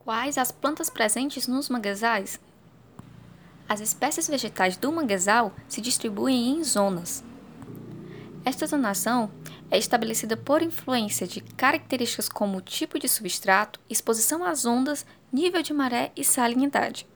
Quais as plantas presentes nos manguezais? As espécies vegetais do manguezal se distribuem em zonas. Esta zonação é estabelecida por influência de características como tipo de substrato, exposição às ondas, nível de maré e salinidade.